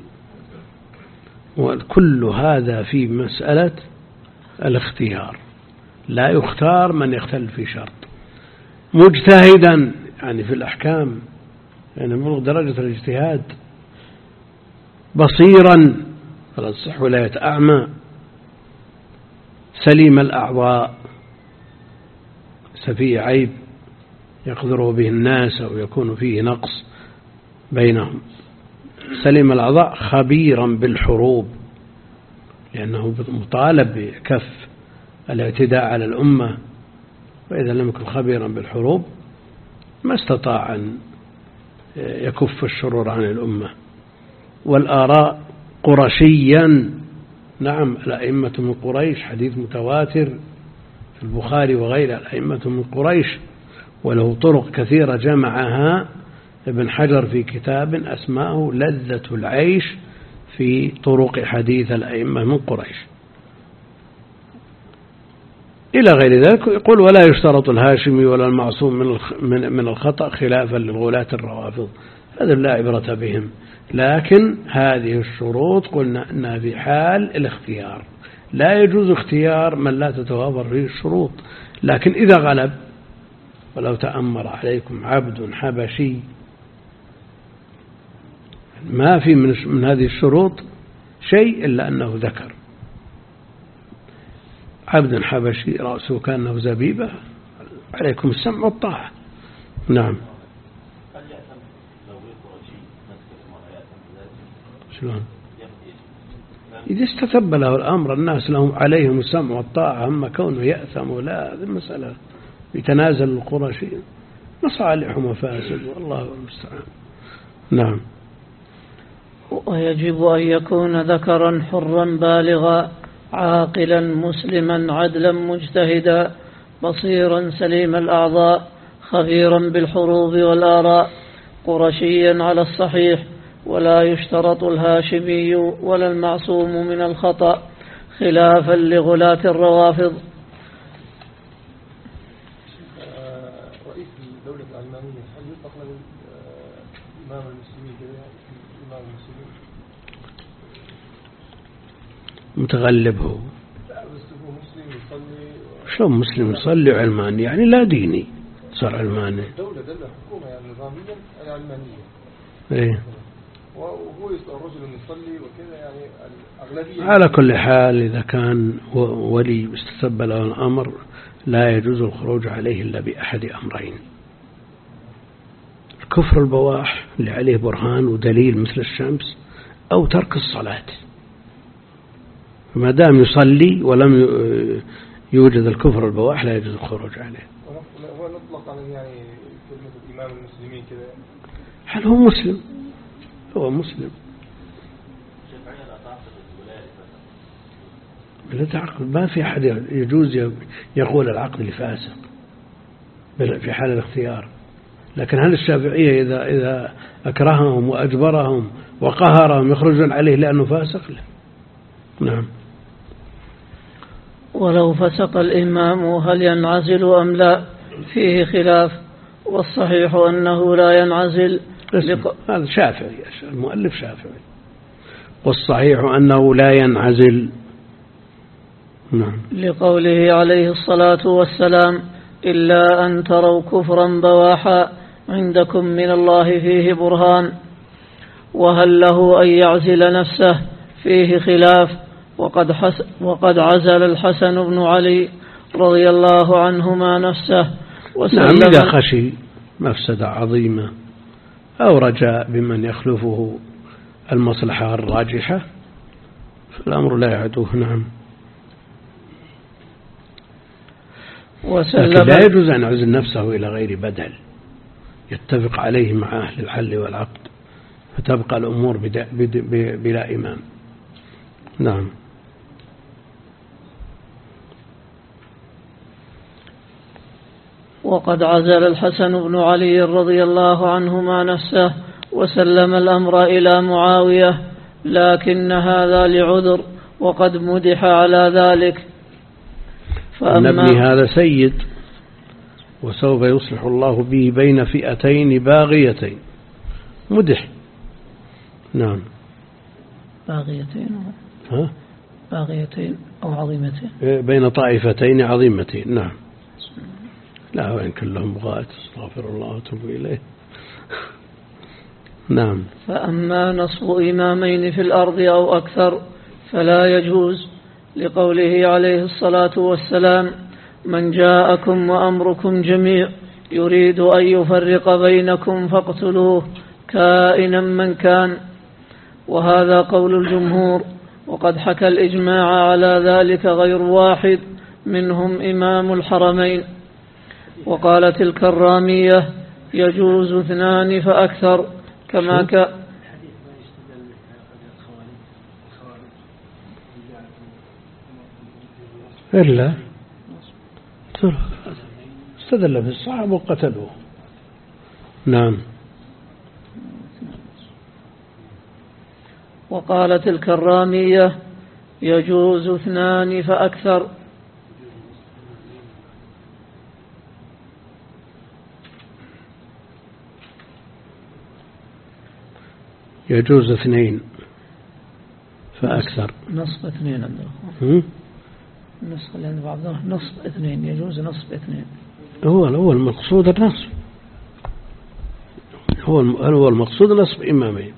وكل هذا في مسألة الاختيار، لا يختار من يختل في شرط. مجتهدا يعني في الأحكام، يعني بلغ درجة الاجتهاد، بصيرا فلا تصح ولاية أعمى، سليم الأعضاء سفي عيب يقدر به الناس أو يكون فيه نقص بينهم، سليم الأعضاء خبيرا بالحروب، لأنه مطالب بكف الاعتداء على الأمة، وإذا لم يكن خبيرا بالحروب ما استطاع أن يكف الشرور عن الأمة. والآراء قرشيا، نعم، الأئمة من قريش، حديث متواتر في البخاري وغيره، الأئمة من قريش، وله طرق كثيرة جمعها ابن حجر في كتاب أسماه لذة العيش في طرق حديث الأئمة من قريش إلى غير ذلك. يقول ولا يشترط الهاشمي ولا المعصوم من من الخطأ خلافا للغلاة الروافض، هذا لا عبرة بهم، لكن هذه الشروط قلنا أنها في حال الاختيار، لا يجوز اختيار من لا تتوافر فيه الشروط. لكن إذا غلب، ولو تأمر عليكم عبد حبشي، ما في من, من هذه الشروط شيء إلا أنه ذكر عبد حبشي رأسه كأنه زبيبة، عليكم السمع والطاعة. نعم. شلون؟ إذا استتب له الأمر، الناس لهم عليهم السمع والطاعة، أما كونه يأثم ولا، هذه المسألة يتنازل القرشي، مصالح ومفاسد والله المستعان. نعم. ويجب أن يكون ذكرا حرا بالغا عاقلا مسلما عدلا مجتهدا بصيرا سليم الأعضاء خبيرا بالحروب والآراء قرشيا على الصحيح، ولا يشترط الهاشمي ولا المعصوم من الخطأ خلافا لغلاة الروافض. رئيس الدولة العلمانية هل يطلق له إمام المسلمين كذا؟ إمام المسلمين متغلب هو، لا بس هو مسلم يصلي. شلون مسلم يصلي علماني؟ يعني لا ديني صار علماني. دولة دولة حكومة يعني نظاميا العلمانية. إيه. وهو رجل يصلي وكذا، يعني الأغلبية. على كل حال إذا كان ولي استتب له الأمر لا يجوز الخروج عليه إلا بأحد أمرين: الكفر البواح اللي عليه برهان ودليل مثل الشمس، أو ترك الصلاة. ما دام يصلي ولم يوجد الكفر البواح لا يجوز الخروج عليه. هو نطلق على يعني كلمة إمام المسلمين كذا. هل هو مسلم؟ هو مسلم. لا تعقد، ما في أحد يجوز يقول العقد لفاسق، في حال الاختيار. لكن هل الشافعية إذا إذا أكرههم وأجبرهم وقهرهم يخرجون عليه لأنه فاسق؟ نعم. ولو فسق الإمام هل ينعزل أم لا فيه خلاف، والصحيح أنه لا ينعزل. لق... هذا شافعي، المؤلف شافعي، والصحيح أنه لا ينعزل. نعم. لقوله عليه الصلاة والسلام إلا أن تروا كفرا بواحا عندكم من الله فيه برهان. وهل له أن يعزل نفسه فيه خلاف، وقد, حس وقد عزل الحسن بن علي رضي الله عنهما نفسه وسلم. نعم، إذا خشي مفسدة عظيمة أو رجاء بمن يخلفه المصلحة الراجحة فالأمر لا يعدوه. نعم. لكن لا يجوز أن يعزل نفسه إلى غير بدل يتفق عليه مع أهل الحل والعقد، فتبقى الأمور بدا بدا بلا إمام. نعم. وقد عزل الحسن بن علي رضي الله عنهما نفسه وسلم الأمر إلى معاوية، لكن هذا لعذر وقد مدح على ذلك. فأما ابني هذا سيد وسوف يصلح الله به بين فئتين باغيتين، مدح. نعم. باغيتين ها؟ باغيتين أو عظيمتين، بين طائفتين عظيمتين. نعم. لا، وإن كلهم بغاة، استغفر الله وتوب إليه. نعم. فأما نصب إمامين في الأرض أو أكثر فلا يجوز، لقوله عليه الصلاة والسلام من جاءكم وأمركم جميع يريد أن يفرق بينكم فاقتلوه كائنا من كان. وهذا قول الجمهور، وقد حكى الإجماع على ذلك غير واحد منهم إمام الحرمين. وقالت الكرامية يجوز اثنان فأكثر كما ك إلا استدل في الصحابة وقتلوه. نعم. وقالت الكرامية يجوز اثنان فأكثر يجوز اثنين فأكثر. نصف اثنين عندهم. نصف اللي عند بعضهم نصف اثنين، يجوز نصف اثنين. هو هو المقصود النصف، هو هو المقصود نصف إمامين.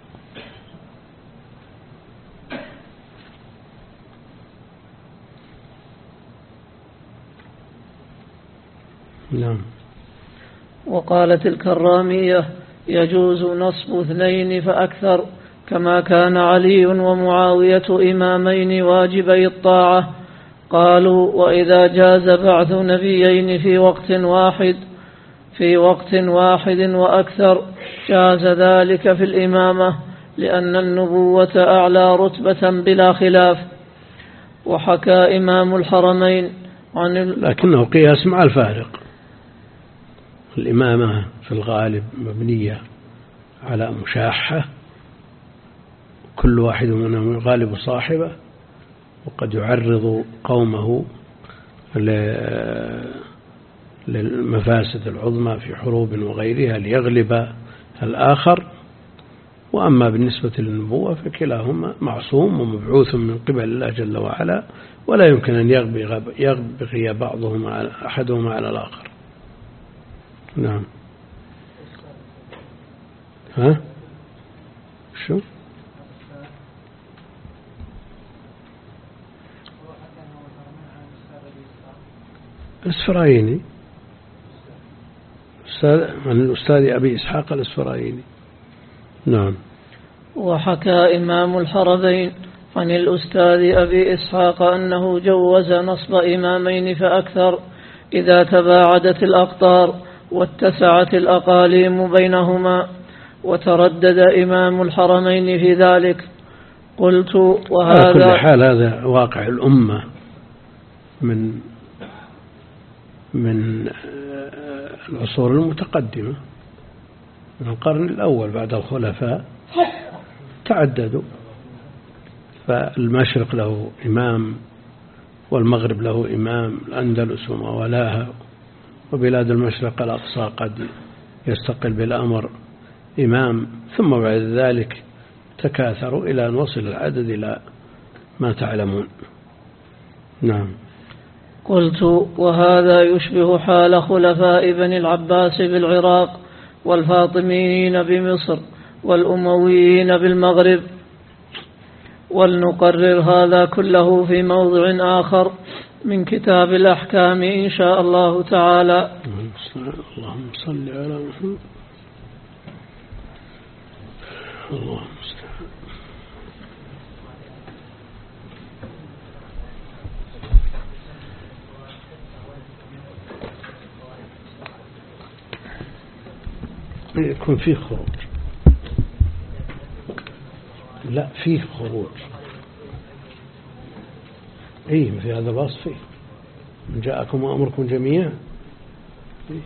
نعم. وقالت الكرامية يجوز نصب اثنين فأكثر كما كان علي ومعاوية إمامين واجبي الطاعة. قالوا وإذا جاز بعث نبيين في وقت واحد في وقت واحد وأكثر جاز ذلك في الإمامة، لأن النبوة أعلى رتبة بلا خلاف. وحكى إمام الحرمين عن ال... لكنه قياس مع الفارق. الإمامة في الغالب مبنية على مشاحة، كل واحد منهم يغالب صاحبه، وقد يعرض قومه للمفاسد العظمى في حروب وغيرها ليغلب الآخر. وأما بالنسبة للنبوة فكلاهما معصوم ومبعوث من قبل الله جل وعلا، ولا يمكن أن يغبغي بعضهما على أحدهما على الآخر. نعم. ها شو الإسفرايني، عن الأستاذ أبي إسحاق الإسفرايني. نعم. وحكى إمام الحرمين عن الأستاذ أبي إسحاق أنه جوز نصب إمامين فأكثر إذا تباعدت الأقطار واتسعت الأقاليم بينهما، وتردد إمام الحرمين في ذلك. قلت وهذا على كل حال هذا واقع الأمة من من العصور المتقدمة من القرن الأول بعد الخلفاء تعددوا، فالمشرق له إمام والمغرب له إمام، الأندلس وما ولاها، وبلاد المشرق الأقصى قد يستقل بالأمر إمام، ثم بعد ذلك تكاثروا إلى أن وصل العدد إلى ما تعلمون. نعم. قلت: وهذا يشبه حال خلفاء بني العباس بالعراق، والفاطميين بمصر، والأمويين بالمغرب. ولنقرر هذا كله في موضع آخر من كتاب الأحكام إن شاء الله تعالى. اللهم صل على محمد. اللهم صل. يكون فيه خروج. لا، فيه خروج. ايه، في هذا الوصف فيه من جاءكم وأمركم جميعا. إيه؟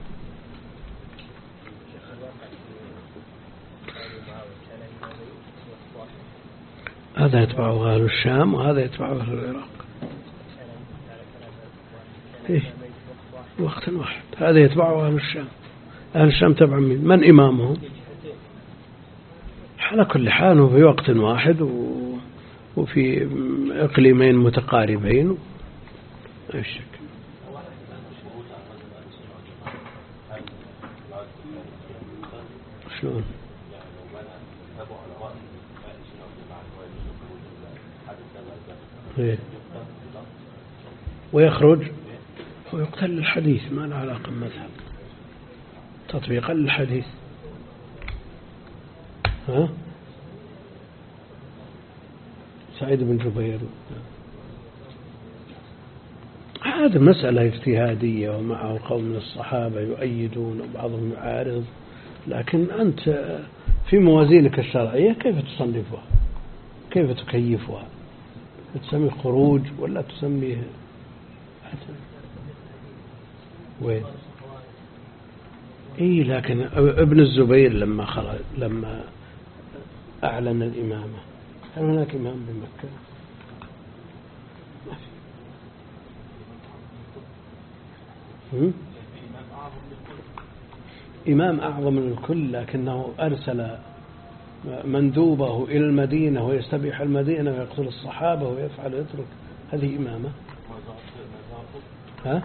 هذا يتبعه أهل الشام وهذا يتبعه أهل العراق. إيه؟ وقت واحد. هذا يتبعه أهل الشام. أهل الشام تبع من من إمامهم؟ على كل حال في وقت واحد وفي إقليمين متقاربين. لا شك. شلون؟ إيه؟ ويخرج ويقتل الحديث، ما له علاقة بالمذهب، تطبيقا للحديث. ها؟ سعيد بن جبير. هذه مسألة اجتهادية، ومعه قوم من الصحابة يؤيدون وبعضهم يعارض، لكن أنت في موازينك الشرعية كيف تصنفها؟ كيف تكيفها؟ تسميه خروج ولا تسميه وين؟ إيه، لكن ابن الزبير لما خرج لما أعلن الإمامة هل هناك إمام بمكة؟ هم؟ إمام أعظم من الكل، لكنه أرسل مندوبه إلى المدينة ويستبيح المدينة ويقتل الصحابة ويفعل ويترك. هذه إمامة؟ ها؟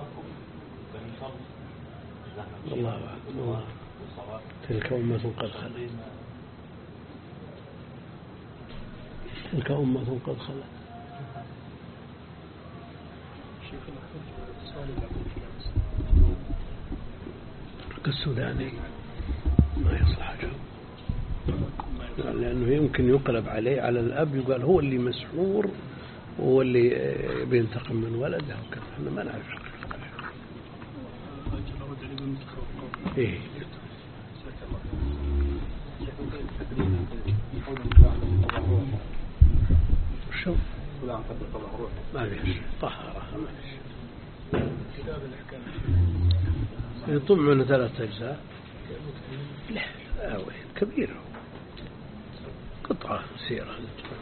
الله أعلم. تلك أمة قد خلت تلك أمة قد خلت. كالسوداني ما يصلح جواب، لأنه يمكن يقلب عليه على الأب، يقال هو اللي مسحور وهو اللي بينتقم من ولده وكذا. احنا ما نعرف حقيقة. إيه. شوف ما فيش طهارة، ما فيش. كتاب الأحكام يطم من ثلاث أجزاء. لا لا، وين كبيرة، قطعة سيرة.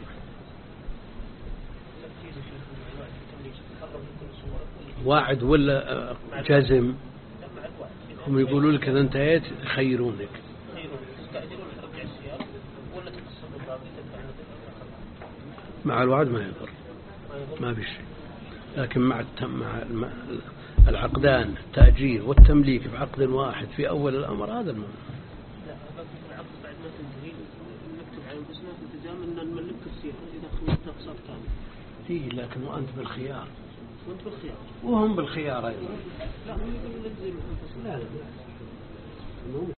واعد ولا جازم؟ هم يقولوا لك إذا انتهيت يخيرونك. مع الوعد ما يضر، ما في شيء، لكن مع مع العقدان التأجير والتمليك بعقد واحد في أول الأمر هذا المهم. لا، العقد بعد ما تنتهي نكتب على البسنة التزام أن نملك السيارة إذا خلصت أقساط كاملة. فيه، لكن وأنت بالخيار. وأنت بالخيار. وهم بالخيار أيضا. لا، هم يقولون نلزم أنفسنا. لا لا.